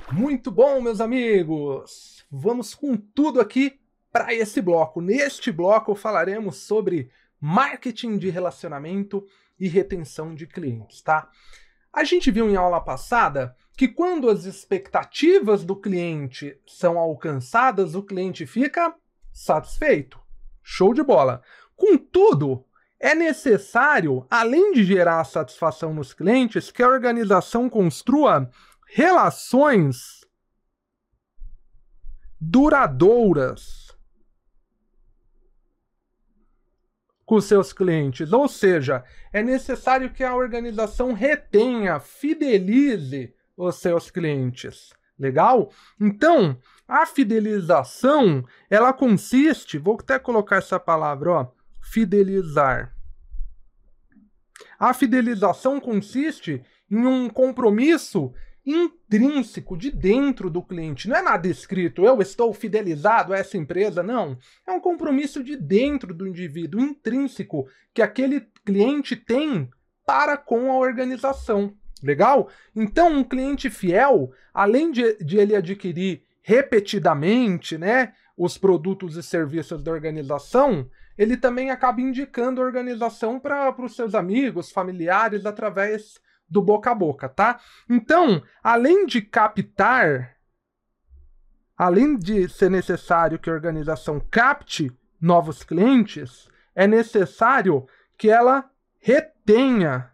Muito bom, meus amigos! Vamos com tudo aqui para esse bloco. Neste bloco falaremos sobre marketing de relacionamento e retenção de clientes, tá? A gente viu em aula passada que quando as expectativas do cliente são alcançadas, o cliente fica satisfeito. Show de bola! Contudo, é necessário, além de gerar satisfação nos clientes, que a organização construa relações duradouras com seus clientes. Ou seja, é necessário que a organização retenha, fidelize os seus clientes. Legal? Então, a fidelização, ela consiste, vou até colocar essa palavra, ó, fidelizar. A fidelização consiste em um compromisso intrínseco de dentro do cliente. Não é nada escrito, eu estou fidelizado a essa empresa, não. É um compromisso de dentro do indivíduo, intrínseco, que aquele cliente tem para com a organização. Legal? Então, um cliente fiel, além de ele adquirir repetidamente, né, os produtos e serviços da organização, ele também acaba indicando a organização para os seus amigos, familiares, através do boca a boca, tá? Então, além de captar, além de ser necessário que a organização capte novos clientes, é necessário que ela retenha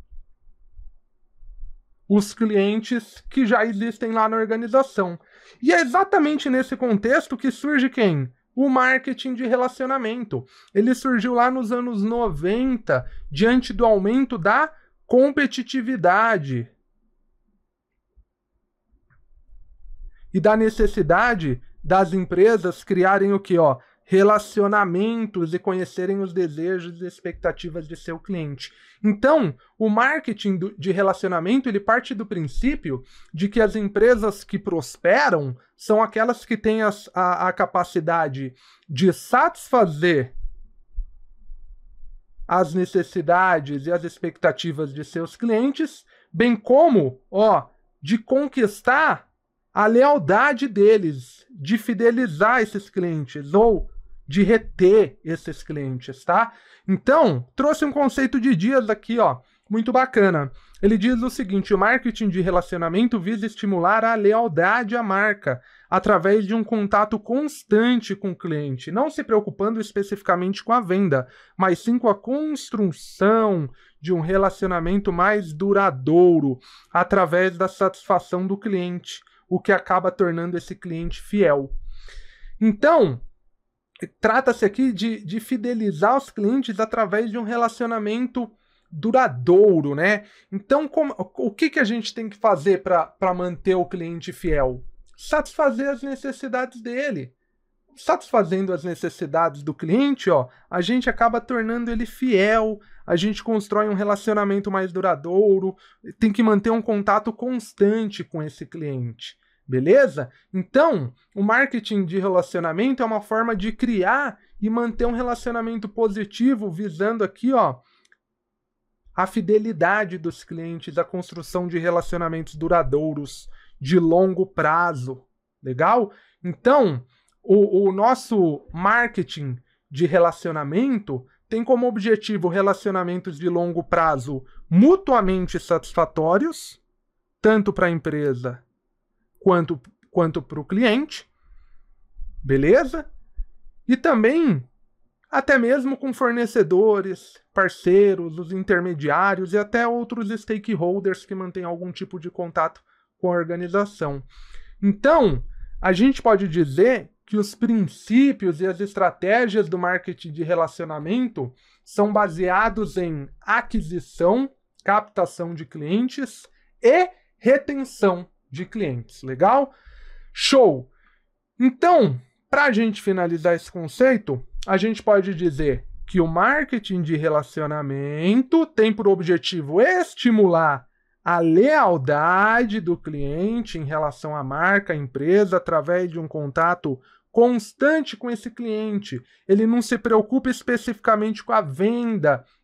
os clientes que já existem lá na organização. E é exatamente nesse contexto que surge quem? O marketing de relacionamento. Ele surgiu lá nos anos 90, diante do aumento da competitividade e da necessidade das empresas criarem o que, ó, relacionamentos e conhecerem os desejos e expectativas de seu cliente. Então, o marketing de relacionamento, ele parte do princípio de que as empresas que prosperam são aquelas que têm a capacidade de satisfazer as necessidades e as expectativas de seus clientes, bem como, ó, de conquistar a lealdade deles, de fidelizar esses clientes ou de reter esses clientes, tá? Então, trouxe um conceito de Dias aqui, ó, muito bacana. Ele diz o seguinte: o marketing de relacionamento visa estimular a lealdade à marca através de um contato constante com o cliente, não se preocupando especificamente com a venda, mas sim com a construção de um relacionamento mais duradouro através da satisfação do cliente, o que acaba tornando esse cliente fiel. Então, trata-se aqui de fidelizar os clientes através de um relacionamento duradouro, né? Então, o que a gente tem que fazer para manter o cliente fiel? Satisfazer as necessidades dele. Satisfazendo as necessidades do cliente, ó, a gente acaba tornando ele fiel, a gente constrói um relacionamento mais duradouro, tem que manter um contato constante com esse cliente. Beleza? Então, o marketing de relacionamento é uma forma de criar e manter um relacionamento positivo, visando aqui, ó, a fidelidade dos clientes, a construção de relacionamentos duradouros, de longo prazo. Legal? Então, o nosso marketing de relacionamento tem como objetivo relacionamentos de longo prazo mutuamente satisfatórios, tanto para a empresa quanto para o cliente, beleza? E também até mesmo com fornecedores, parceiros, os intermediários e até outros stakeholders que mantêm algum tipo de contato com a organização. Então, a gente pode dizer que os princípios e as estratégias do marketing de relacionamento são baseados em aquisição, captação de clientes e retenção de clientes. Legal? Show! Então, para a gente finalizar esse conceito, a gente pode dizer que o marketing de relacionamento tem por objetivo estimular a lealdade do cliente em relação à marca, à empresa, através de um contato constante com esse cliente. Ele não se preocupa especificamente com a venda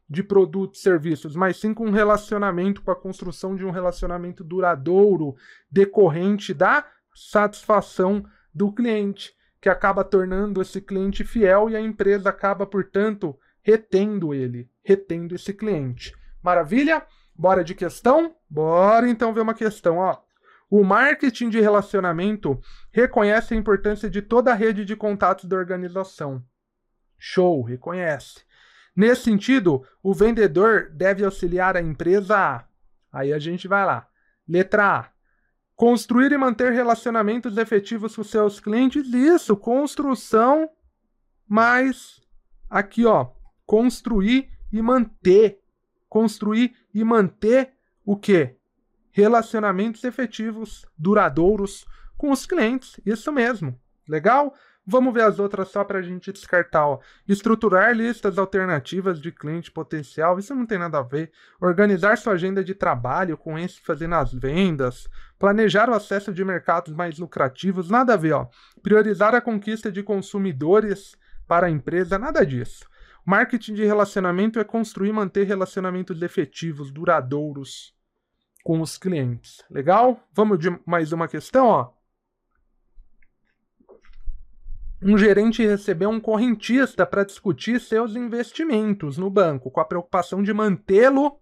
de produtos e serviços, mas sim com um relacionamento, com a construção de um relacionamento duradouro, decorrente da satisfação do cliente, que acaba tornando esse cliente fiel e a empresa acaba, portanto, retendo esse cliente. Maravilha? Bora de questão? Bora então ver uma questão, ó. O marketing de relacionamento reconhece a importância de toda a rede de contatos da organização. Show, reconhece. Nesse sentido, o vendedor deve auxiliar a empresa a... Aí a gente vai lá. Letra A. Construir e manter relacionamentos efetivos com seus clientes. Isso, construção, mas aqui, ó, construir e manter. Construir e manter o quê? Relacionamentos efetivos, duradouros com os clientes. Isso mesmo. Legal? Vamos ver as outras só para a gente descartar. Ó. Estruturar listas alternativas de cliente potencial. Isso não tem nada a ver. Organizar sua agenda de trabalho com ênfase nas vendas. Planejar o acesso de mercados mais lucrativos. Nada a ver. Ó. Priorizar a conquista de consumidores para a empresa. Nada disso. Marketing de relacionamento é construir e manter relacionamentos efetivos, duradouros com os clientes. Legal? Vamos de mais uma questão, ó. Um gerente recebeu um correntista para discutir seus investimentos no banco, com a preocupação de mantê-lo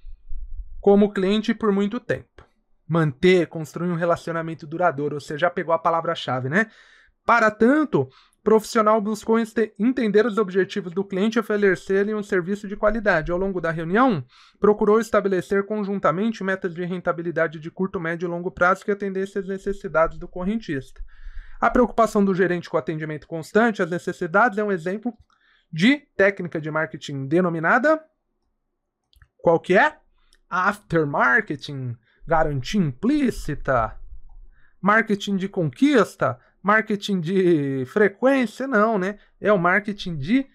como cliente por muito tempo. Manter, construir um relacionamento duradouro. Você já pegou a palavra-chave, né? Para tanto, o profissional buscou entender os objetivos do cliente e oferecer-lhe um serviço de qualidade. Ao longo da reunião, procurou estabelecer conjuntamente metas de rentabilidade de curto, médio e longo prazo que atendessem às necessidades do correntista. A preocupação do gerente com o atendimento constante às necessidades é um exemplo de técnica de marketing denominada... Qual que é? Aftermarketing, garantia implícita, marketing de conquista, marketing de frequência, não, né? É o marketing de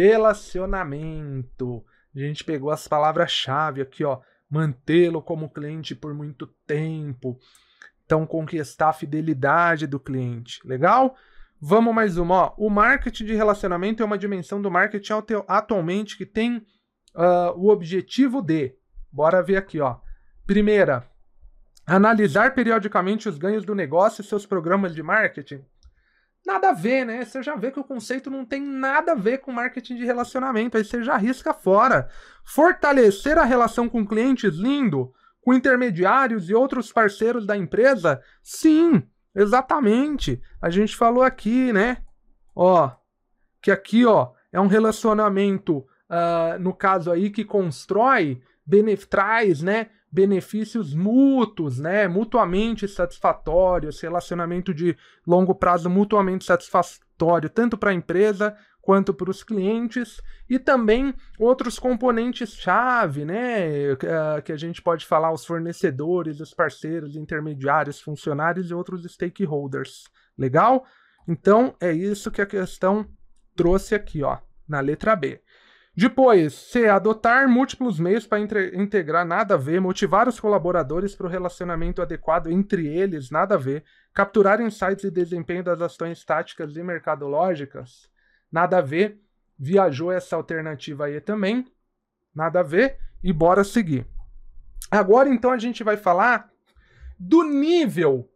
relacionamento. A gente pegou as palavras-chave aqui, ó. Mantê-lo como cliente por muito tempo. Então, conquistar a fidelidade do cliente. Legal? Vamos mais uma. Ó. O marketing de relacionamento é uma dimensão do marketing atualmente que tem o objetivo de... Bora ver aqui, ó. Primeira, analisar periodicamente os ganhos do negócio e seus programas de marketing. Nada a ver, né? Você já vê que o conceito não tem nada a ver com marketing de relacionamento. Aí você já risca fora. Fortalecer a relação com clientes, lindo. Com intermediários e outros parceiros da empresa? Sim, exatamente. A gente falou aqui, né? Ó, que aqui, ó, é um relacionamento, no caso aí, que constrói, traz, né? Benefícios mútuos, né? Mutuamente satisfatórios, relacionamento de longo prazo mutuamente satisfatório, tanto para a empresa quanto para os clientes, e também outros componentes-chave, né? Que a gente pode falar, os fornecedores, os parceiros, intermediários, funcionários e outros stakeholders. Legal? Então, é isso que a questão trouxe aqui, ó, na letra B. Depois, C. Adotar múltiplos meios para integrar, nada a ver. Motivar os colaboradores para o relacionamento adequado entre eles, nada a ver. Capturar insights e desempenho das ações táticas e mercadológicas, nada a ver. Viajou essa alternativa aí também, nada a ver. E bora seguir. Agora, então, a gente vai falar do nível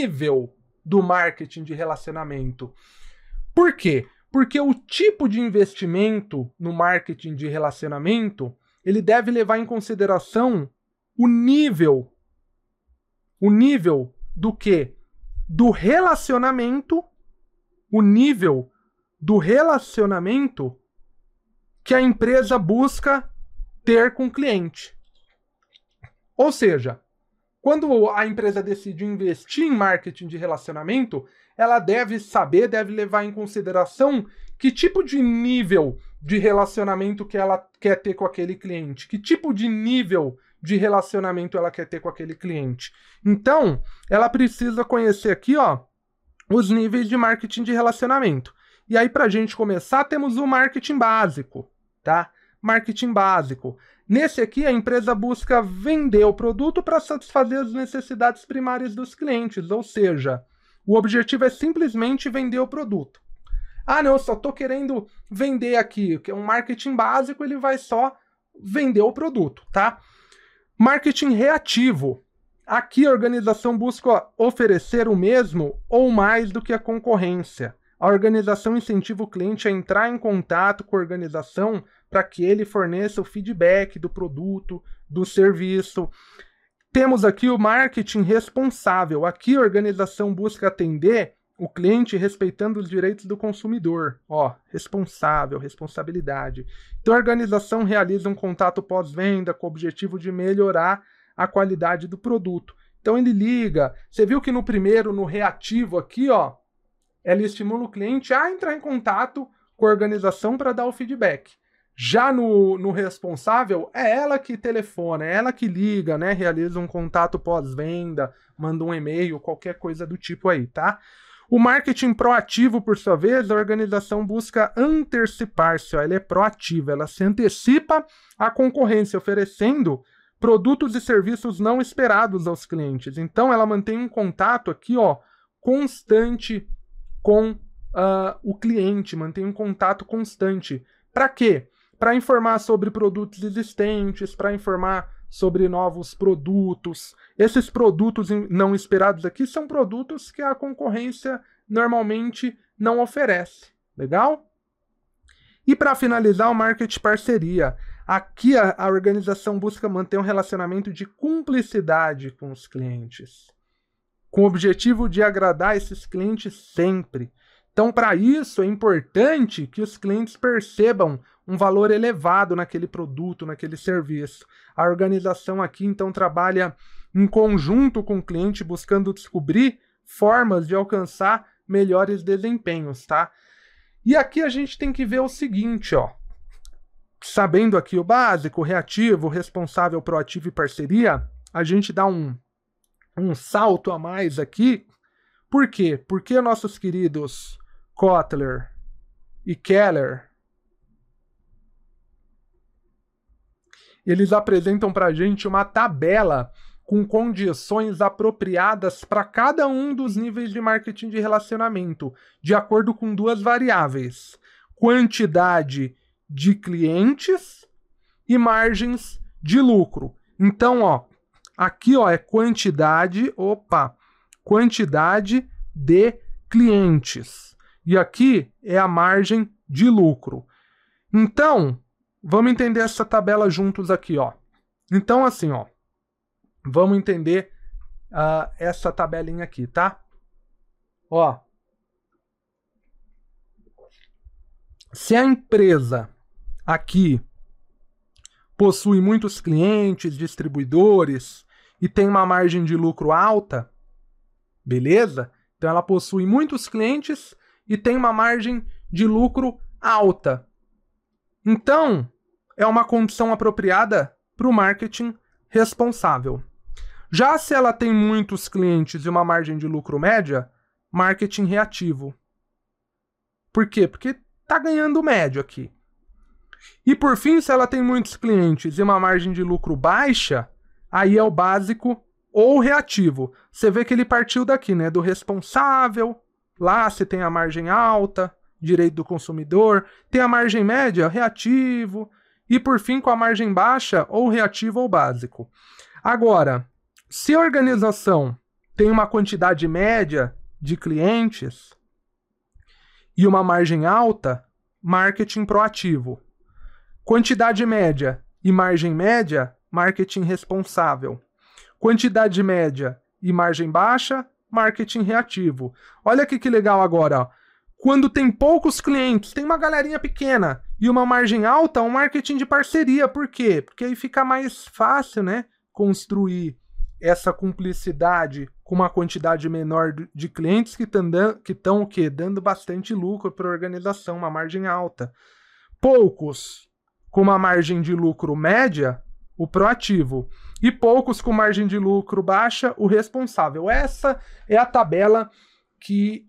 do marketing de relacionamento. Por quê? Porque o tipo de investimento no marketing de relacionamento, ele deve levar em consideração o nível do quê? Do relacionamento, o nível do relacionamento que a empresa busca ter com o cliente. Ou seja, quando a empresa decide investir em marketing de relacionamento, ela deve saber, deve levar em consideração que tipo de nível de relacionamento que ela quer ter com aquele cliente, que tipo de nível de relacionamento ela quer ter com aquele cliente. Então, ela precisa conhecer aqui, ó, os níveis de marketing de relacionamento. E aí, para a gente começar, temos o marketing básico, tá? Marketing básico. Nesse aqui, a empresa busca vender o produto para satisfazer as necessidades primárias dos clientes, ou seja, o objetivo é simplesmente vender o produto. Ah, não, eu só estou querendo vender aqui. Um marketing básico, ele vai só vender o produto, tá? Marketing reativo. Aqui a organização busca oferecer o mesmo ou mais do que a concorrência. A organização incentiva o cliente a entrar em contato com a organização para que ele forneça o feedback do produto, do serviço. Temos aqui o marketing responsável. Aqui a organização busca atender o cliente respeitando os direitos do consumidor. Responsável, responsabilidade. Então a organização realiza um contato pós-venda com o objetivo de melhorar a qualidade do produto. Então ele liga. Você viu que no primeiro, no reativo aqui, ela estimula o cliente a entrar em contato com a organização para dar o feedback. Já no responsável, é ela que telefona, é ela que liga, né? Realiza um contato pós-venda, manda um e-mail, qualquer coisa do tipo aí, tá? O marketing proativo, por sua vez, a organização busca antecipar-se, ela é proativa, ela se antecipa à concorrência, oferecendo produtos e serviços não esperados aos clientes. Então, ela mantém um contato aqui, constante com o cliente, mantém um contato constante. Para quê? Para informar sobre produtos existentes, para informar sobre novos produtos. Esses produtos não esperados aqui são produtos que a concorrência normalmente não oferece. Legal? E para finalizar, o marketing parceria. Aqui a organização busca manter um relacionamento de cumplicidade com os clientes, com o objetivo de agradar esses clientes sempre. Então, para isso, é importante que os clientes percebam um valor elevado naquele produto, naquele serviço. A organização aqui, então, trabalha em conjunto com o cliente, buscando descobrir formas de alcançar melhores desempenhos, tá? E aqui a gente tem que ver o seguinte, sabendo aqui o básico, reativo, responsável, proativo e parceria, a gente dá um salto a mais aqui. Por quê? Porque nossos queridos Kotler e Keller, eles apresentam para a gente uma tabela com condições apropriadas para cada um dos níveis de marketing de relacionamento, de acordo com duas variáveis: quantidade de clientes e margens de lucro. Então, aqui é quantidade de clientes. E aqui é a margem de lucro. Então, vamos entender essa tabela juntos aqui, Então, assim, vamos entender essa tabelinha aqui, tá? Se a empresa aqui possui muitos clientes, distribuidores e tem uma margem de lucro alta, beleza? Então ela possui muitos clientes e tem uma margem de lucro alta. Então, é uma condição apropriada para o marketing responsável. Já se ela tem muitos clientes e uma margem de lucro média, marketing reativo. Por quê? Porque está ganhando médio aqui. E por fim, se ela tem muitos clientes e uma margem de lucro baixa, aí é o básico ou reativo. Você vê que ele partiu daqui, né? Do responsável, lá se tem a margem alta, direito do consumidor, tem a margem média, reativo, e por fim com a margem baixa, ou reativo ou básico. Agora, se a organização tem uma quantidade média de clientes e uma margem alta, marketing proativo. Quantidade média e margem média, marketing responsável. Quantidade média e margem baixa, marketing reativo. Olha aqui que legal agora. Quando tem poucos clientes, tem uma galerinha pequena e uma margem alta, um marketing de parceria. Por quê? Porque aí fica mais fácil, né, construir essa cumplicidade com uma quantidade menor de clientes que estão o quê? Dando bastante lucro para a organização, uma margem alta. Poucos com uma margem de lucro média, o proativo. E poucos com margem de lucro baixa, o responsável. Essa é a tabela que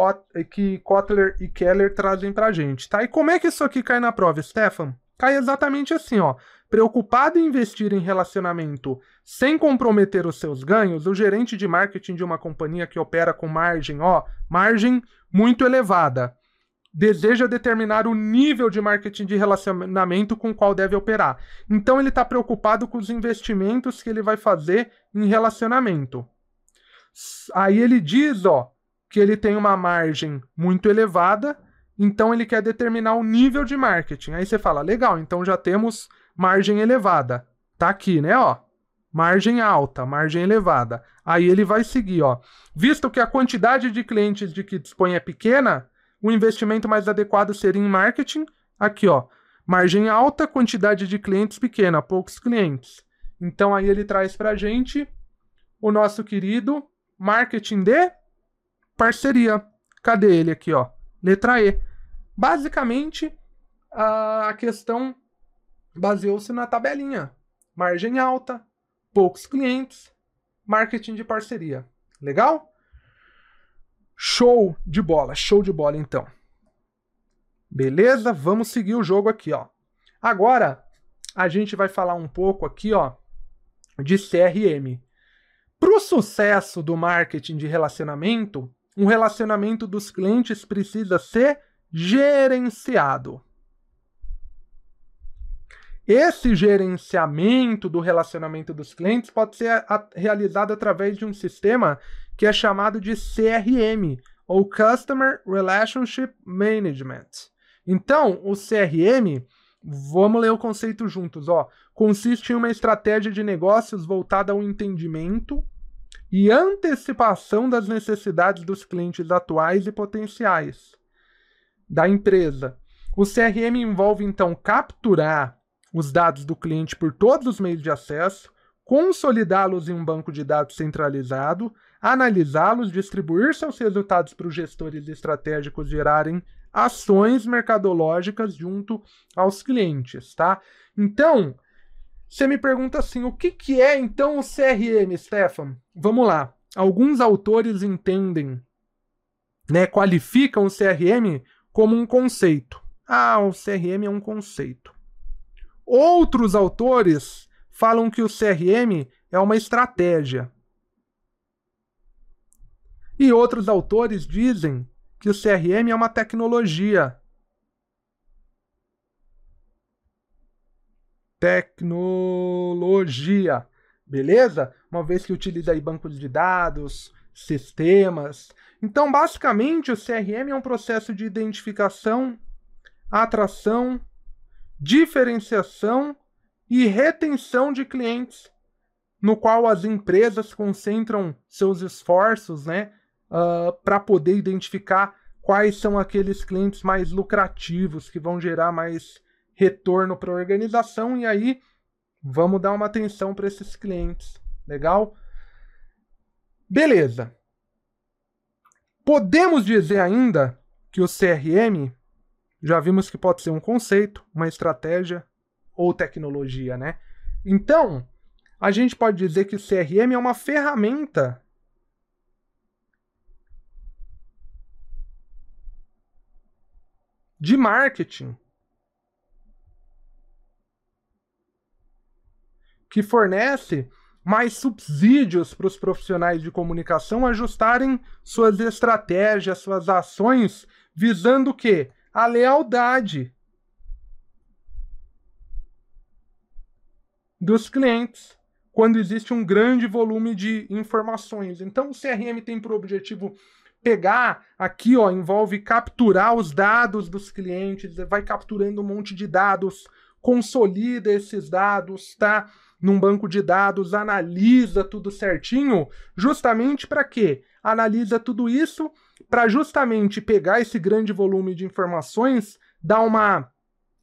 Kotler e Keller trazem pra gente, tá? E como é que isso aqui cai na prova, Stefan? Cai exatamente assim, Preocupado em investir em relacionamento sem comprometer os seus ganhos, o gerente de marketing de uma companhia que opera com margem muito elevada, deseja determinar o nível de marketing de relacionamento com o qual deve operar. Então ele está preocupado com os investimentos que ele vai fazer em relacionamento. Aí ele diz, que ele tem uma margem muito elevada, então ele quer determinar o nível de marketing. Aí você fala, legal, então já temos margem elevada. Tá aqui, né, margem alta, margem elevada. Aí ele vai seguir, visto que a quantidade de clientes de que dispõe é pequena, o investimento mais adequado seria em marketing. Aqui, margem alta, quantidade de clientes pequena, poucos clientes. Então aí ele traz pra gente o nosso querido marketing de parceria. Cadê ele aqui, letra E. Basicamente, a questão baseou-se na tabelinha. Margem alta, poucos clientes, marketing de parceria. Legal? Show de bola então. Beleza? Vamos seguir o jogo aqui, Agora, a gente vai falar um pouco aqui, de CRM. Para o sucesso do marketing de relacionamento, um relacionamento dos clientes precisa ser gerenciado. Esse gerenciamento do relacionamento dos clientes pode ser realizado através de um sistema que é chamado de CRM, ou Customer Relationship Management. Então, o CRM, vamos ler o conceito juntos, consiste em uma estratégia de negócios voltada ao entendimento e antecipação das necessidades dos clientes atuais e potenciais da empresa. O CRM envolve, então, capturar os dados do cliente por todos os meios de acesso, consolidá-los em um banco de dados centralizado, analisá-los, distribuir seus resultados para os gestores estratégicos gerarem ações mercadológicas junto aos clientes, tá? Então, você me pergunta assim, o que é então o CRM, Stefan? Vamos lá. Alguns autores entendem, qualificam o CRM como um conceito. O CRM é um conceito. Outros autores falam que o CRM é uma estratégia. E outros autores dizem que o CRM é uma tecnologia. Tecnologia, beleza? Uma vez que utiliza aí bancos de dados, sistemas. Então, basicamente, o CRM é um processo de identificação, atração, diferenciação e retenção de clientes, no qual as empresas concentram seus esforços, para poder identificar quais são aqueles clientes mais lucrativos, que vão gerar mais retorno para a organização, e aí vamos dar uma atenção para esses clientes. Legal? Beleza. Podemos dizer ainda que o CRM, já vimos que pode ser um conceito, uma estratégia ou tecnologia, Então, a gente pode dizer que o CRM é uma ferramenta de marketing que fornece mais subsídios para os profissionais de comunicação ajustarem suas estratégias, suas ações, visando o quê? A lealdade dos clientes, quando existe um grande volume de informações. Então, o CRM tem por objetivo pegar aqui, envolve capturar os dados dos clientes, vai capturando um monte de dados, consolida esses dados, tá? Num banco de dados, analisa tudo certinho, justamente para quê? Analisa tudo isso para justamente pegar esse grande volume de informações, dar uma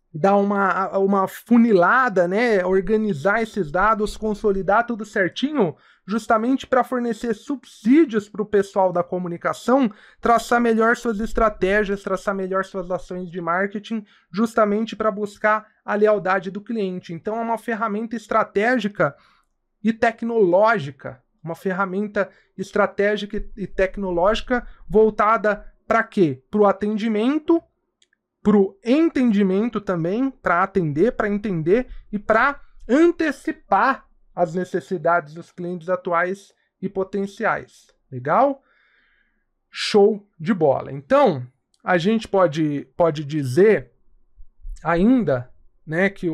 funilada, organizar esses dados, consolidar tudo certinho, justamente para fornecer subsídios para o pessoal da comunicação, traçar melhor suas estratégias, traçar melhor suas ações de marketing, justamente para buscar a lealdade do cliente. Então é uma ferramenta estratégica e tecnológica, uma ferramenta estratégica e tecnológica voltada para quê? Para o atendimento, para o entendimento também, para atender, para entender e para antecipar as necessidades dos clientes atuais e potenciais. Legal? Show de bola. Então, a gente pode dizer ainda, né, que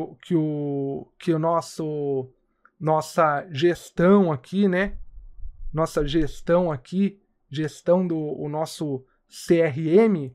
nossa gestão aqui, né, gestão do o nosso CRM,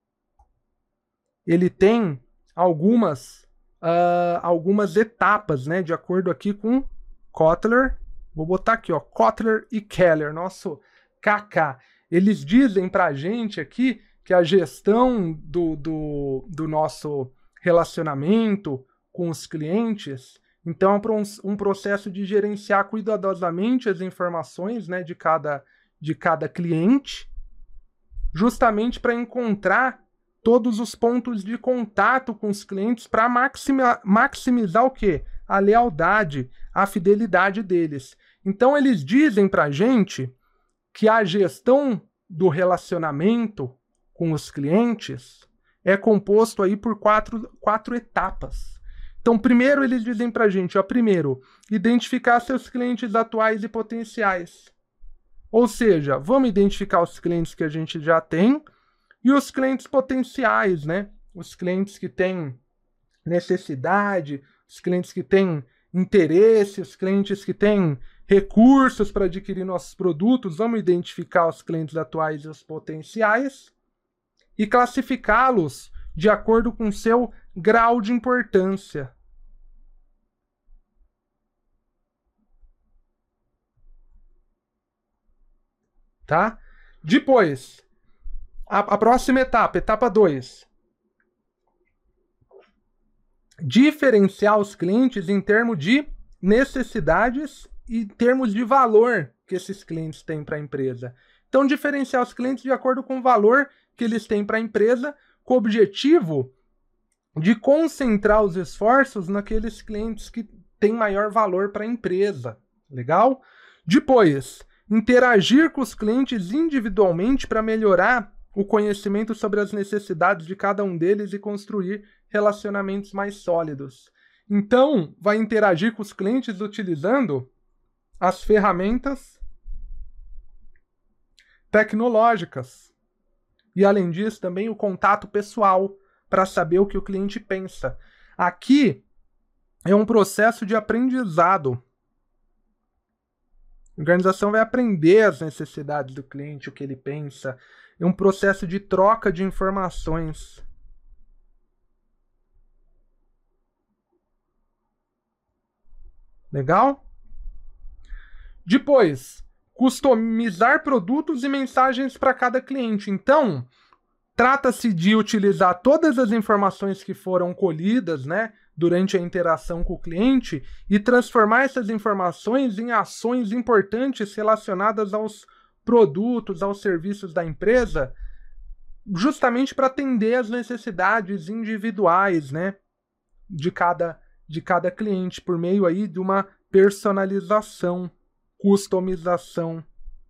ele tem algumas etapas, né, de acordo aqui com Kotler. Vou botar aqui, ó, Kotler e Keller, nosso KK. Eles dizem para a gente aqui que a gestão do nosso relacionamento com os clientes, então, é um processo de gerenciar cuidadosamente as informações, né, de cada cliente, justamente para encontrar todos os pontos de contato com os clientes para maximizar o quê? A lealdade, a fidelidade deles. Então, eles dizem para a gente que a gestão do relacionamento com os clientes é composto aí por quatro etapas. Então, primeiro eles dizem para a gente, ó, primeiro, identificar seus clientes atuais e potenciais. Ou seja, vamos identificar os clientes que a gente já tem e os clientes potenciais, né? Os clientes que têm necessidade, os clientes que têm interesse, os clientes que têm recursos para adquirir nossos produtos. Vamos identificar os clientes atuais e os potenciais e classificá-los de acordo com seu grau de importância. Tá? Depois, a próxima etapa, etapa 2. Diferenciar os clientes em termos de necessidades e em termos de valor que esses clientes têm para a empresa. Então, diferenciar os clientes de acordo com o valor que eles têm para a empresa, com o objetivo de concentrar os esforços naqueles clientes que têm maior valor para a empresa. Legal? Depois, interagir com os clientes individualmente para melhorar o conhecimento sobre as necessidades de cada um deles e construir relacionamentos mais sólidos. Então, vai interagir com os clientes utilizando as ferramentas tecnológicas. E, além disso, também o contato pessoal para saber o que o cliente pensa. Aqui é um processo de aprendizado. A organização vai aprender as necessidades do cliente, o que ele pensa. É um processo de troca de informações. Legal? Depois, customizar produtos e mensagens para cada cliente. Então, trata-se de utilizar todas as informações que foram colhidas, né, durante a interação com o cliente e transformar essas informações em ações importantes relacionadas aos produtos, aos serviços da empresa, justamente para atender as necessidades individuais, né, de cada cliente, por meio aí de uma personalização, customização.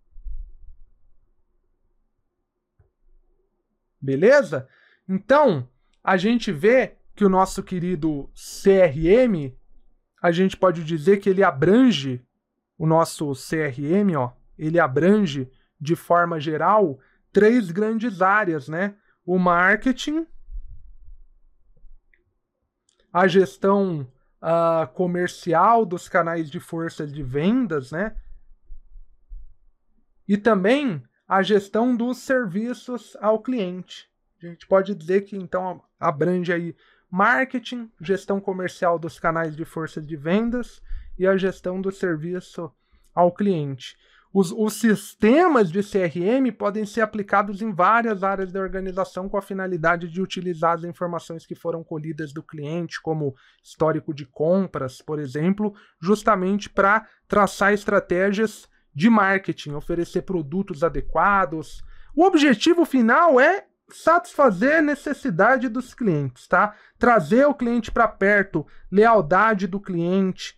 Beleza? Então, a gente vê que o nosso querido CRM, a gente pode dizer que ele abrange, o nosso CRM, ó, ele abrange, de forma geral, 3 grandes áreas, né? O marketing, a gestão comercial dos canais de força de vendas, né? E também a gestão dos serviços ao cliente. A gente pode dizer que, então, abrange aí marketing, gestão comercial dos canais de força de vendas e a gestão do serviço ao cliente. Os sistemas de CRM podem ser aplicados em várias áreas da organização com a finalidade de utilizar as informações que foram colhidas do cliente, como histórico de compras, por exemplo, justamente para traçar estratégias de marketing, oferecer produtos adequados. O objetivo final é satisfazer a necessidade dos clientes, tá? Trazer o cliente para perto, lealdade do cliente,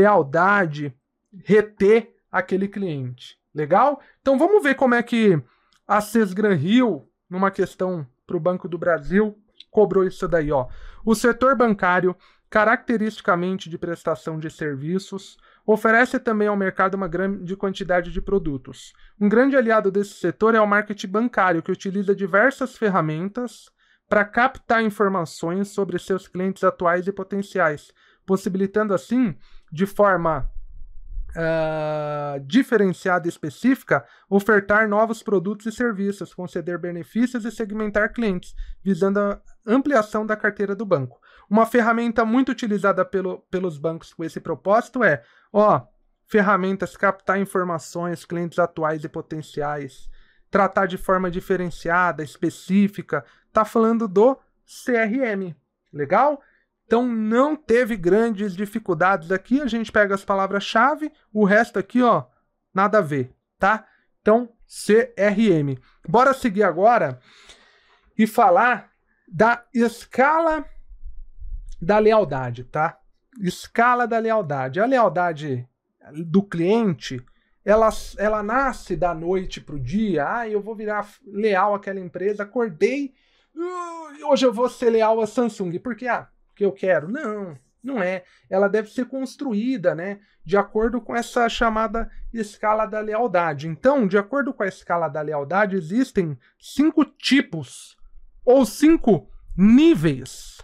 reter aquele cliente. Legal? Então vamos ver como é que a Sesgran-Hill, numa questão para o Banco do Brasil, cobrou isso daí, ó. O setor bancário, caracteristicamente de prestação de serviços, Oferece também ao mercado uma grande quantidade de produtos. Um grande aliado desse setor é o marketing bancário, que utiliza diversas ferramentas para captar informações sobre seus clientes atuais e potenciais, possibilitando assim, de forma diferenciada e específica, ofertar novos produtos e serviços, conceder benefícios e segmentar clientes, visando a ampliação da carteira do banco. Uma ferramenta muito utilizada pelos bancos com esse propósito é, ferramentas captar informações, clientes atuais e potenciais, tratar de forma diferenciada, específica, tá falando do CRM, legal? Então não teve grandes dificuldades aqui, a gente pega as palavras-chave, o resto aqui, nada a ver, tá? Então, CRM. Bora seguir agora e falar da escala da lealdade, tá? Escala da lealdade. A lealdade do cliente, ela nasce da noite pro dia. Eu vou virar leal àquela empresa, acordei, hoje eu vou ser leal à Samsung. Por quê? Que eu quero. Não é. Ela deve ser construída, né, de acordo com essa chamada escala da lealdade. Então, de acordo com a escala da lealdade, existem 5 tipos ou 5 níveis.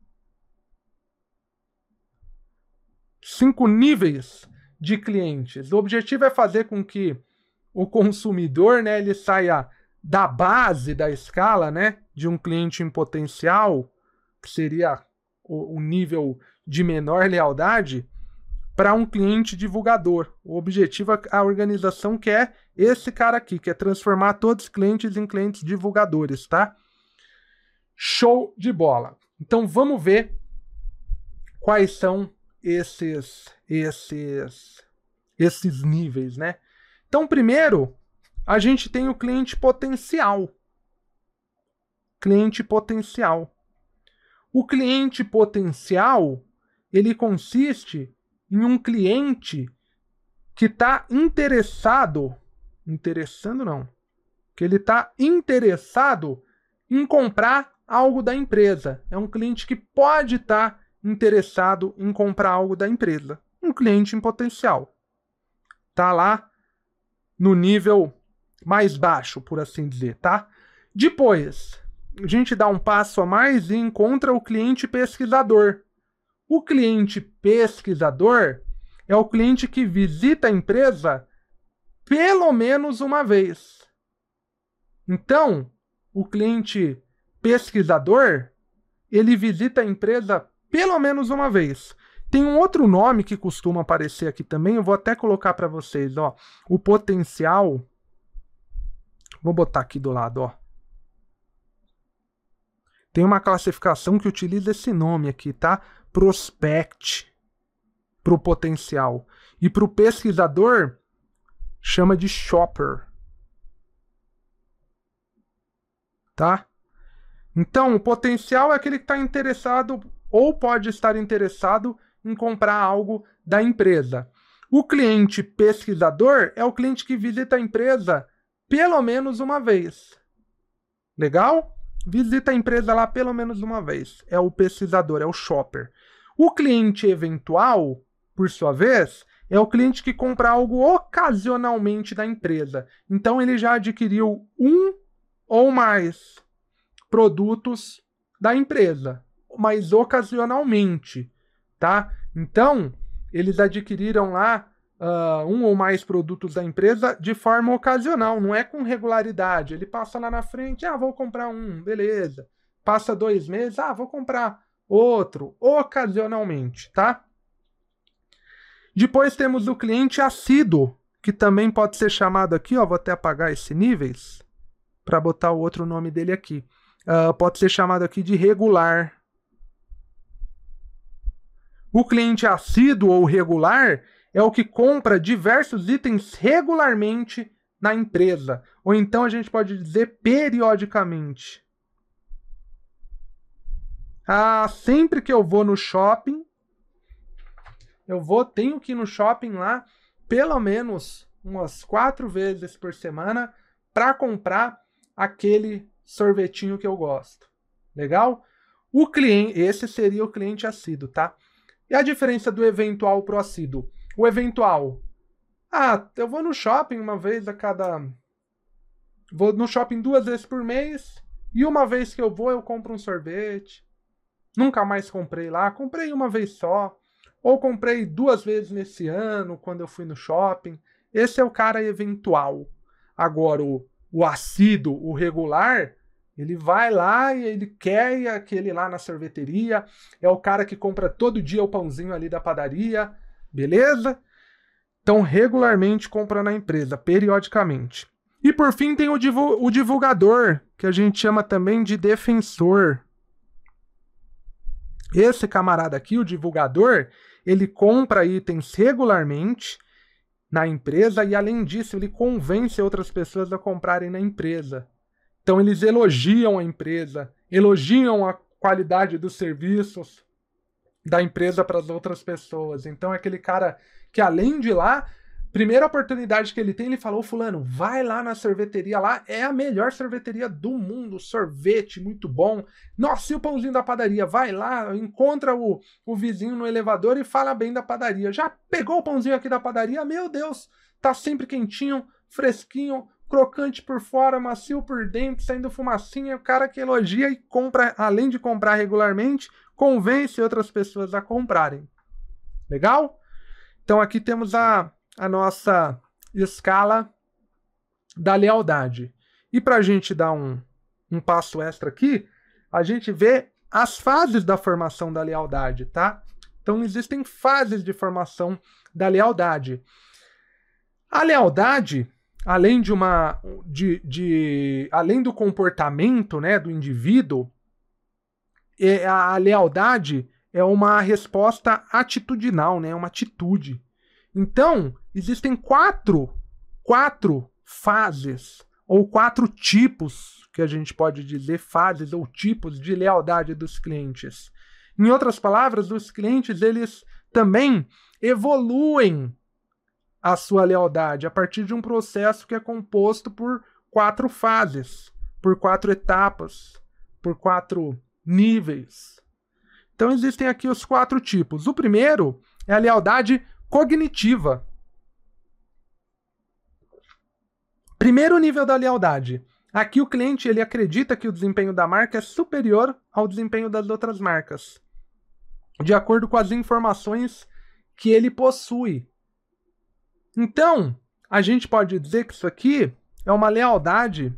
5 níveis de clientes. O objetivo é fazer com que o consumidor, né, ele saia da base da escala, né, de um cliente em potencial, que seria o nível de menor lealdade, para um cliente divulgador. O objetivo, a organização quer esse cara aqui, que é transformar todos os clientes em clientes divulgadores, tá? Show de bola! Então vamos ver quais são esses níveis, né? Então primeiro, a gente tem o cliente potencial. Cliente potencial. O cliente potencial, ele consiste em um cliente que está que ele está interessado em comprar algo da empresa. É um cliente que pode estar interessado em comprar algo da empresa. Um cliente em potencial. Tá lá no nível mais baixo, por assim dizer, tá? Depois, a gente dá um passo a mais e encontra o cliente pesquisador. O cliente pesquisador é o cliente que visita a empresa pelo menos uma vez. Então, o cliente pesquisador, ele visita a empresa pelo menos uma vez. Tem um outro nome que costuma aparecer aqui também, eu vou até colocar para vocês, o potencial. Vou botar aqui do lado, Tem uma classificação que utiliza esse nome aqui, tá? Prospect, para o potencial. E para o pesquisador, chama de shopper. Tá? Então, o potencial é aquele que está interessado ou pode estar interessado em comprar algo da empresa. O cliente pesquisador é o cliente que visita a empresa pelo menos uma vez. Legal? Visita a empresa lá pelo menos uma vez. É o pesquisador, é o shopper. O cliente eventual, por sua vez, é o cliente que compra algo ocasionalmente da empresa. Então ele já adquiriu um ou mais produtos da empresa, mas ocasionalmente, tá? Então, eles adquiriram lá um ou mais produtos da empresa de forma ocasional, não é com regularidade. Ele passa lá na frente, vou comprar um, beleza. Passa 2 meses, vou comprar outro, ocasionalmente, tá? Depois temos o cliente assíduo, que também pode ser chamado aqui, vou até apagar esses níveis, para botar o outro nome dele aqui. Pode ser chamado aqui de regular. O cliente assíduo ou regular é o que compra diversos itens regularmente na empresa. Ou então a gente pode dizer periodicamente. Sempre que eu vou no shopping, tenho que ir no shopping lá pelo menos umas 4 vezes por semana para comprar aquele sorvetinho que eu gosto. Legal? Esse seria o cliente assíduo, tá? E a diferença do eventual pro assíduo? O eventual. Eu vou no shopping uma vez a cada... Vou no shopping 2 vezes por mês e uma vez que eu vou eu compro um sorvete. Nunca mais comprei lá, comprei uma vez só. Ou comprei 2 vezes nesse ano quando eu fui no shopping. Esse é o cara eventual. Agora o assíduo, o regular, ele vai lá e ele quer ir aquele lá na sorveteria. É o cara que compra todo dia o pãozinho ali da padaria. Beleza? Então, regularmente compra na empresa, periodicamente. E por fim tem o divulgador, que a gente chama também de defensor. Esse camarada aqui, o divulgador, ele compra itens regularmente na empresa e, além disso, ele convence outras pessoas a comprarem na empresa. Então, eles elogiam a empresa, elogiam a qualidade dos serviços da empresa para as outras pessoas. Então, é aquele cara que, além de ir lá, primeira oportunidade que ele tem, ele falou: fulano, vai lá na sorveteria lá, é a melhor sorveteria do mundo, sorvete muito bom. Nossa, e o pãozinho da padaria? Vai lá, encontra o vizinho no elevador e fala bem da padaria. Já pegou o pãozinho aqui da padaria? Meu Deus, tá sempre quentinho, fresquinho, crocante por fora, macio por dentro, saindo fumacinha. O cara que elogia e compra, além de comprar regularmente, convence outras pessoas a comprarem. Legal? Então aqui temos a nossa escala da lealdade. E para a gente dar um passo extra aqui, a gente vê as fases da formação da lealdade, tá? Então existem fases de formação da lealdade. A lealdade, além além do comportamento, né, do indivíduo, a lealdade é uma resposta atitudinal, né, uma atitude. Então, existem quatro fases, ou 4 tipos, que a gente pode dizer, fases ou tipos de lealdade dos clientes. Em outras palavras, os clientes, eles também evoluem a sua lealdade a partir de um processo que é composto por 4 fases, por 4 etapas, por 4 níveis. Então, existem aqui os 4 tipos. O primeiro é a lealdade cognitiva. Primeiro nível da lealdade. Aqui o cliente ele acredita que o desempenho da marca é superior ao desempenho das outras marcas, de acordo com as informações que ele possui. Então, a gente pode dizer que isso aqui é uma lealdade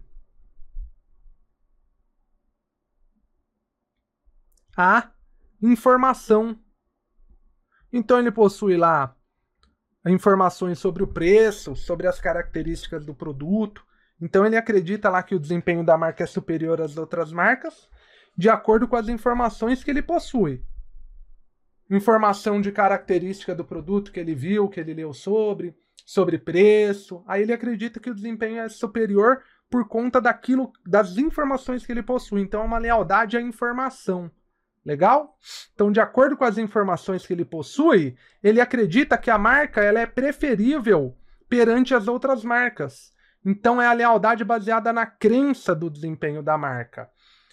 à informação. Então ele possui lá informações sobre o preço, sobre as características do produto. Então ele acredita lá que o desempenho da marca é superior às outras marcas, de acordo com as informações que ele possui. Informação de característica do produto que ele viu, que ele leu sobre preço. Aí ele acredita que o desempenho é superior por conta das informações que ele possui. Então é uma lealdade à informação. Legal? Então, de acordo com as informações que ele possui, ele acredita que a marca ela é preferível perante as outras marcas. Então, é a lealdade baseada na crença do desempenho da marca.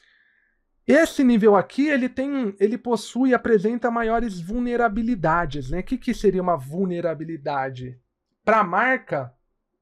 Esse nível aqui, ele possui e apresenta maiores vulnerabilidades, né? O que seria uma vulnerabilidade? Para a marca,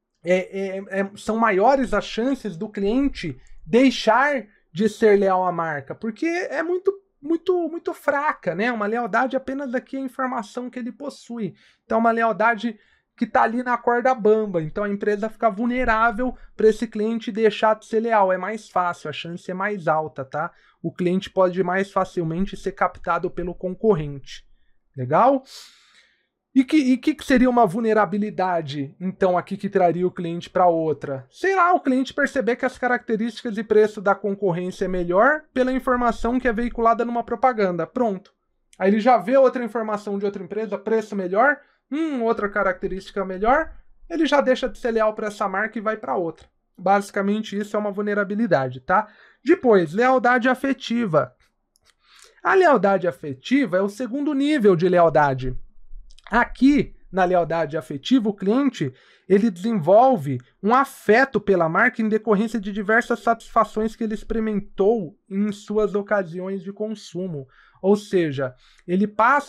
são maiores as chances do cliente deixar de ser leal à marca, porque é muito fraca, né? Uma lealdade apenas aqui é a informação que ele possui. Então, uma lealdade que está ali na corda bamba. Então, a empresa fica vulnerável para esse cliente deixar de ser leal. É mais fácil, a chance é mais alta, tá? O cliente pode mais facilmente ser captado pelo concorrente. Legal? E que seria uma vulnerabilidade, então, aqui que traria o cliente para outra? Sei lá, o cliente perceber que as características e preço da concorrência é melhor pela informação que é veiculada numa propaganda. Pronto. Aí ele já vê outra informação de outra empresa, preço melhor, outra característica melhor, ele já deixa de ser leal para essa marca e vai para outra. Basicamente, isso é uma vulnerabilidade, tá? Depois, lealdade afetiva. A lealdade afetiva é o segundo nível de lealdade. Aqui, na lealdade afetiva, o cliente ele desenvolve um afeto pela marca em decorrência de diversas satisfações que ele experimentou em suas ocasiões de consumo. Ou seja, ele passa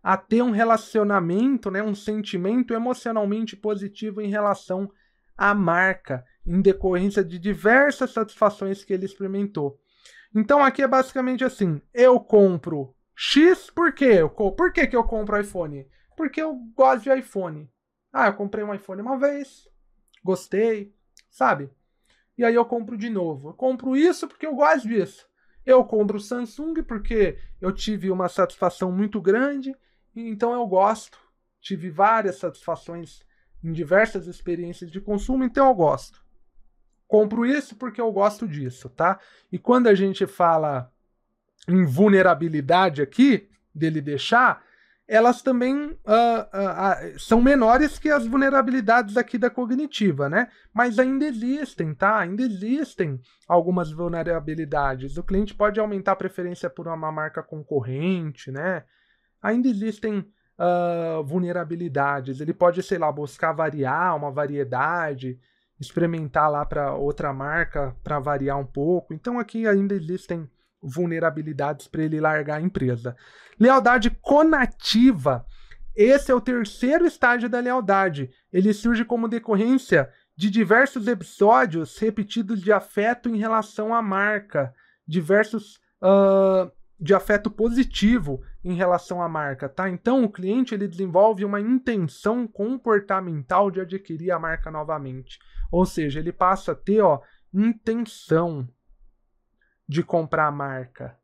a ter um relacionamento, né, um sentimento emocionalmente positivo em relação à marca, em decorrência de diversas satisfações que ele experimentou. Então aqui é basicamente assim, eu compro X, por quê? Por que eu compro iPhone? Porque eu gosto de iPhone. Ah, eu comprei um iPhone uma vez, gostei, sabe? E aí eu compro de novo. Eu compro isso porque eu gosto disso. Eu compro o Samsung porque eu tive uma satisfação muito grande, então eu gosto. Tive várias satisfações em diversas experiências de consumo, então eu gosto. Compro isso porque eu gosto disso, tá? E quando a gente fala em vulnerabilidade aqui, dele deixar, elas também são menores que as vulnerabilidades aqui da cognitiva, né? Mas ainda existem, tá? Ainda existem algumas vulnerabilidades. O cliente pode aumentar a preferência por uma marca concorrente, né? Ainda existem vulnerabilidades. Ele pode, sei lá, buscar variar uma variedade, experimentar lá para outra marca para variar um pouco. Então aqui ainda existem vulnerabilidades para ele largar a empresa. Lealdade conativa. Esse é o terceiro estágio da lealdade. Ele surge como decorrência de diversos episódios repetidos de afeto em relação à marca, diversos de afeto positivo em relação à marca, tá? Então o cliente ele desenvolve uma intenção comportamental de adquirir a marca novamente. Ou seja, ele passa a ter, intenção de comprar a marca.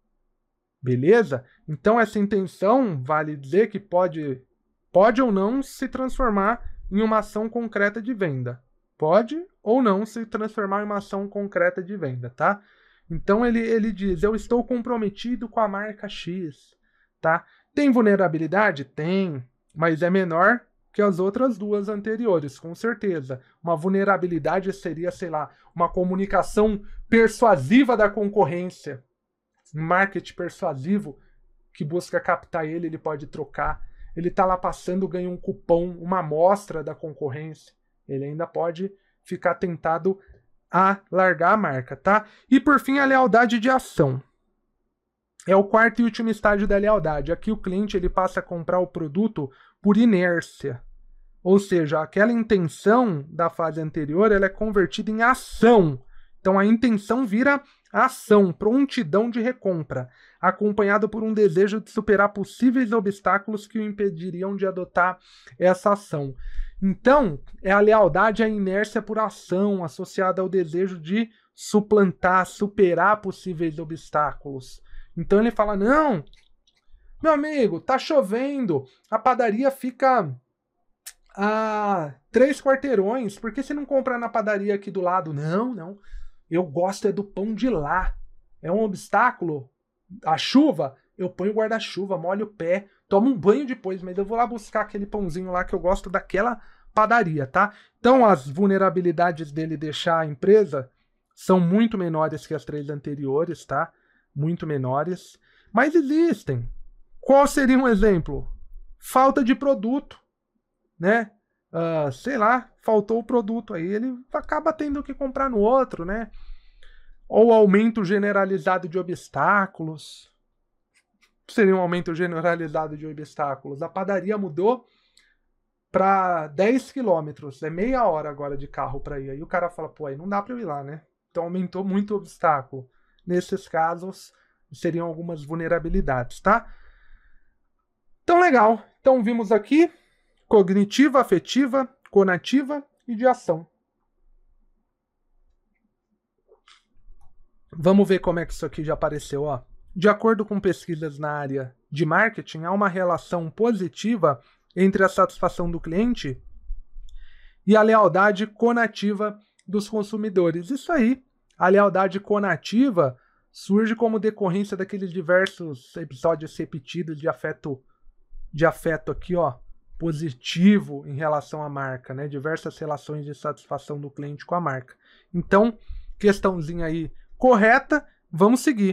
Beleza? Então essa intenção vale dizer que pode ou não se transformar em uma ação concreta de venda. Pode ou não se transformar em uma ação concreta de venda, tá? Então ele diz, eu estou comprometido com a marca X, tá? Tem vulnerabilidade? Tem, mas é menor que as outras duas anteriores, com certeza. Uma vulnerabilidade seria, sei lá, uma comunicação persuasiva da concorrência. Um marketing persuasivo que busca captar ele pode trocar. Ele está lá passando, ganha um cupom, uma amostra da concorrência. Ele ainda pode ficar tentado a largar a marca, tá? E por fim, a lealdade de ação. É o quarto e último estágio da lealdade. Aqui o cliente ele passa a comprar o produto por inércia. Ou seja, aquela intenção da fase anterior ela é convertida em ação. Então a intenção vira ação, prontidão de recompra, acompanhado por um desejo de superar possíveis obstáculos que o impediriam de adotar essa ação. Então, é a lealdade à inércia por ação, associada ao desejo de suplantar, superar possíveis obstáculos. Então ele fala, não, meu amigo, tá chovendo, a padaria fica a 3 quarteirões, por que você não compra na padaria aqui do lado? Não, eu gosto é do pão de lá. É um obstáculo? A chuva? Eu ponho o guarda-chuva, molho o pé, tomo um banho depois, mas eu vou lá buscar aquele pãozinho lá que eu gosto daquela padaria, tá? Então as vulnerabilidades dele deixar a empresa são muito menores que as 3 anteriores, tá? Muito menores. Mas existem. Qual seria um exemplo? Falta de produto, né? Sei lá, faltou o produto aí, ele acaba tendo que comprar no outro, né? Ou aumento generalizado de obstáculos. Seria um aumento generalizado de obstáculos. A padaria mudou para 10 quilômetros, é meia hora agora de carro para ir. Aí o cara fala, pô, aí não dá para eu ir lá, né? Então aumentou muito o obstáculo. Nesses casos, seriam algumas vulnerabilidades, tá? Então legal. Então vimos aqui cognitiva, afetiva, conativa e de ação. Vamos ver como é que isso aqui já apareceu, ó. De acordo com pesquisas na área de marketing, há uma relação positiva entre a satisfação do cliente e a lealdade conativa dos consumidores. Isso aí, a lealdade conativa surge como decorrência daqueles diversos episódios repetidos de afeto aqui, ó, positivo em relação à marca, né? Diversas relações de satisfação do cliente com a marca. Então, questãozinha aí correta, vamos seguir.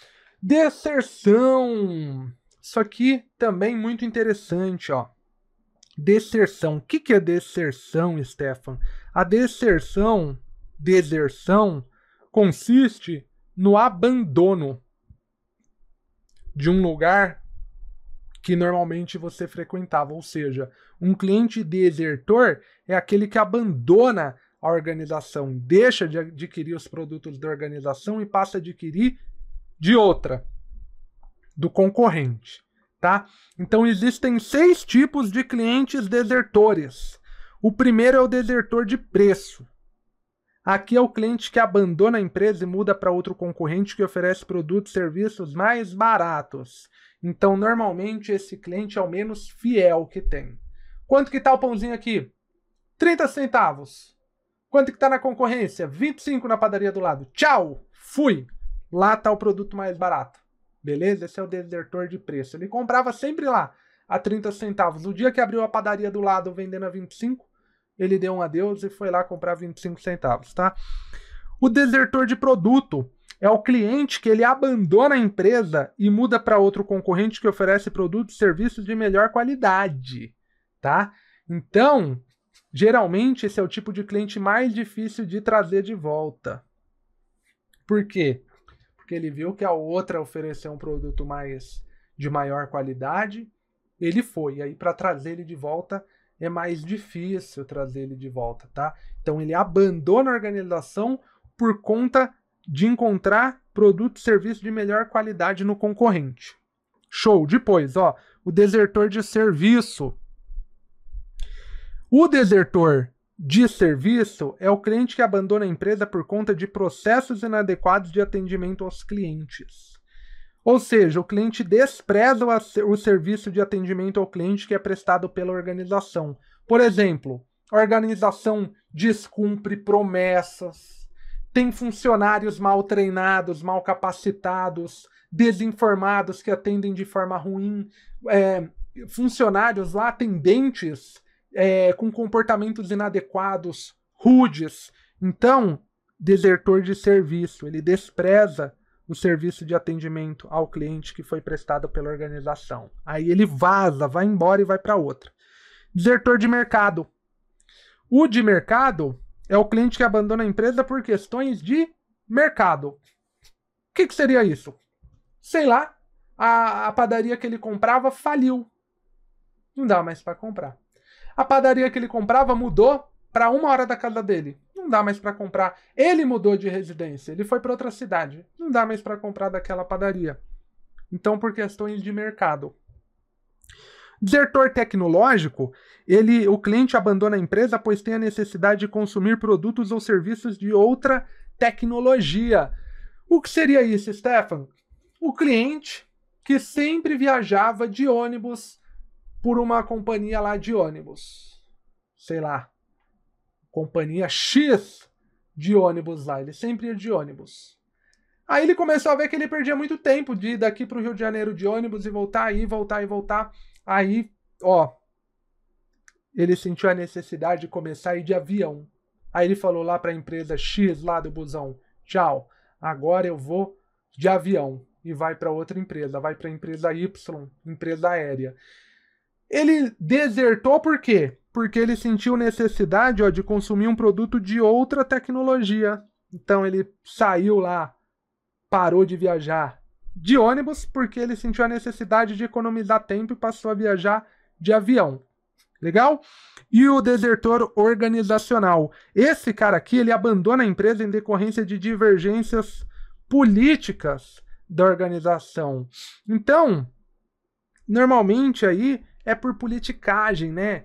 Deserção. Isso aqui também muito interessante, ó. Deserção. O que é deserção, Stefan? A deserção consiste no abandono de um lugar que normalmente você frequentava. Ou seja, um cliente desertor é aquele que abandona a organização, deixa de adquirir os produtos da organização e passa a adquirir de outra, do concorrente, tá? Então existem 6 tipos de clientes desertores. O primeiro é o desertor de preço. Aqui é o cliente que abandona a empresa e muda para outro concorrente que oferece produtos e serviços mais baratos. Então, normalmente, esse cliente é o menos fiel que tem. Quanto que tá o pãozinho aqui? 30 centavos. Quanto que tá na concorrência? 25 na padaria do lado. Tchau! Fui! Lá tá o produto mais barato. Beleza? Esse é o desertor de preço. Ele comprava sempre lá, a 30 centavos. No dia que abriu a padaria do lado vendendo a 25, ele deu um adeus e foi lá comprar 25 centavos, tá? O desertor de produto é o cliente que ele abandona a empresa e muda para outro concorrente que oferece produtos e serviços de melhor qualidade, tá? Então, geralmente esse é o tipo de cliente mais difícil de trazer de volta. Por quê? Porque ele viu que a outra ofereceu um produto de maior qualidade, ele foi. E aí, para trazer ele de volta, é mais difícil trazer ele de volta, tá? Então, ele abandona a organização por conta de encontrar produto e serviço de melhor qualidade no concorrente. Show! Depois, ó, o desertor de serviço. O desertor de serviço é o cliente que abandona a empresa por conta de processos inadequados de atendimento aos clientes. Ou seja, o cliente despreza o serviço de atendimento ao cliente que é prestado pela organização. Por exemplo, a organização descumpre promessas, tem funcionários mal treinados, mal capacitados, desinformados que atendem de forma ruim, funcionários lá, atendentes com comportamentos inadequados, rudes. Então, desertor de serviço, ele despreza o serviço de atendimento ao cliente que foi prestado pela organização. Aí ele vaza, vai embora e vai para outra. Desertor de mercado. O de mercado é o cliente que abandona a empresa por questões de mercado. O que seria isso? Sei lá, a padaria que ele comprava faliu. Não dá mais para comprar. A padaria que ele comprava mudou para 1 hora da casa dele. Não dá mais para comprar. Ele mudou de residência. Ele foi para outra cidade. Não dá mais para comprar daquela padaria. Então, por questões de mercado. Desertor tecnológico, o cliente abandona a empresa pois tem a necessidade de consumir produtos ou serviços de outra tecnologia. O que seria isso, Stefan? O cliente que sempre viajava de ônibus por uma companhia lá de ônibus. Sei lá. Companhia X de ônibus lá. Ele sempre ia de ônibus. Aí ele começou a ver que ele perdia muito tempo de ir daqui para o Rio de Janeiro de ônibus e voltar, voltar. Aí, ó, ele sentiu a necessidade de começar a ir de avião. Aí ele falou lá para a empresa X lá do busão, tchau, agora eu vou de avião. E vai para outra empresa, vai para a empresa Y, empresa aérea. Ele desertou por quê? Porque ele sentiu necessidade, ó, de consumir um produto de outra tecnologia. Então ele saiu lá, parou de viajar de ônibus porque ele sentiu a necessidade de economizar tempo e passou a viajar de avião. Legal? E o desertor organizacional. Esse cara aqui, ele abandona a empresa em decorrência de divergências políticas da organização. Então, normalmente aí é por politicagem, né?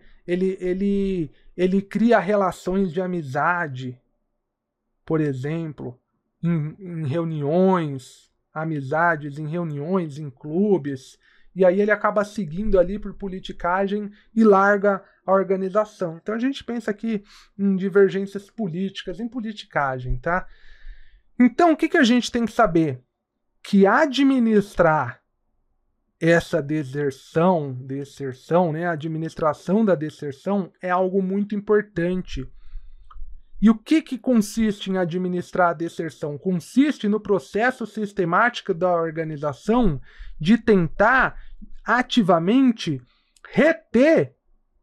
Ele cria relações de amizade, por exemplo, em reuniões, amizades em reuniões, em clubes, e aí ele acaba seguindo ali por politicagem e larga a organização. Então a gente pensa aqui em divergências políticas, em politicagem, tá? Então o que a gente tem que saber? Que administrar essa deserção, né? A administração da deserção é algo muito importante. E o que consiste em administrar a deserção? Consiste no processo sistemático da organização de tentar ativamente reter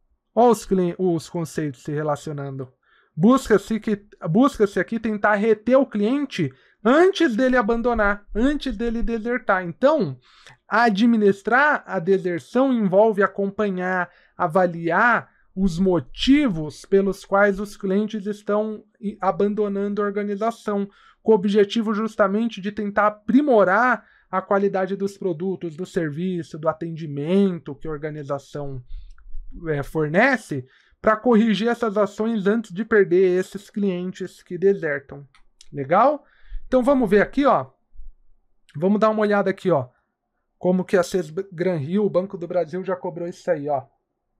os conceitos se relacionando. Busca-se aqui tentar reter o cliente antes dele abandonar, antes dele desertar. Então, administrar a deserção envolve acompanhar, avaliar os motivos pelos quais os clientes estão abandonando a organização, com o objetivo justamente de tentar aprimorar a qualidade dos produtos, do serviço, do atendimento que a organização fornece, para corrigir essas ações antes de perder esses clientes que desertam. Legal? Então vamos ver aqui, ó. Vamos dar uma olhada aqui, ó. Como que a Gran Rio, o Banco do Brasil, já cobrou isso aí, ó.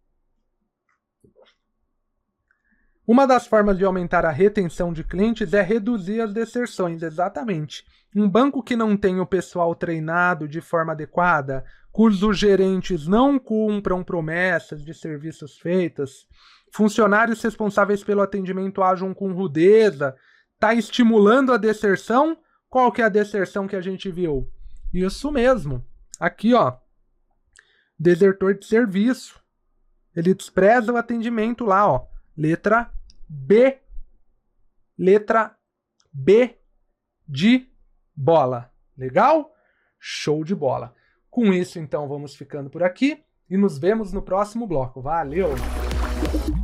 Uma das formas de aumentar a retenção de clientes é reduzir as deserções, exatamente. Um banco que não tem o pessoal treinado de forma adequada, cujos gerentes não cumpram promessas de serviços feitas, funcionários responsáveis pelo atendimento ajam com rudeza, está estimulando a deserção. Qual que é a deserção que a gente viu? Isso mesmo. Aqui, ó. Desertor de serviço. Ele despreza o atendimento lá, ó. Letra B. Letra B de bola. Legal? Show de bola. Com isso, então, vamos ficando por aqui e nos vemos no próximo bloco. Valeu!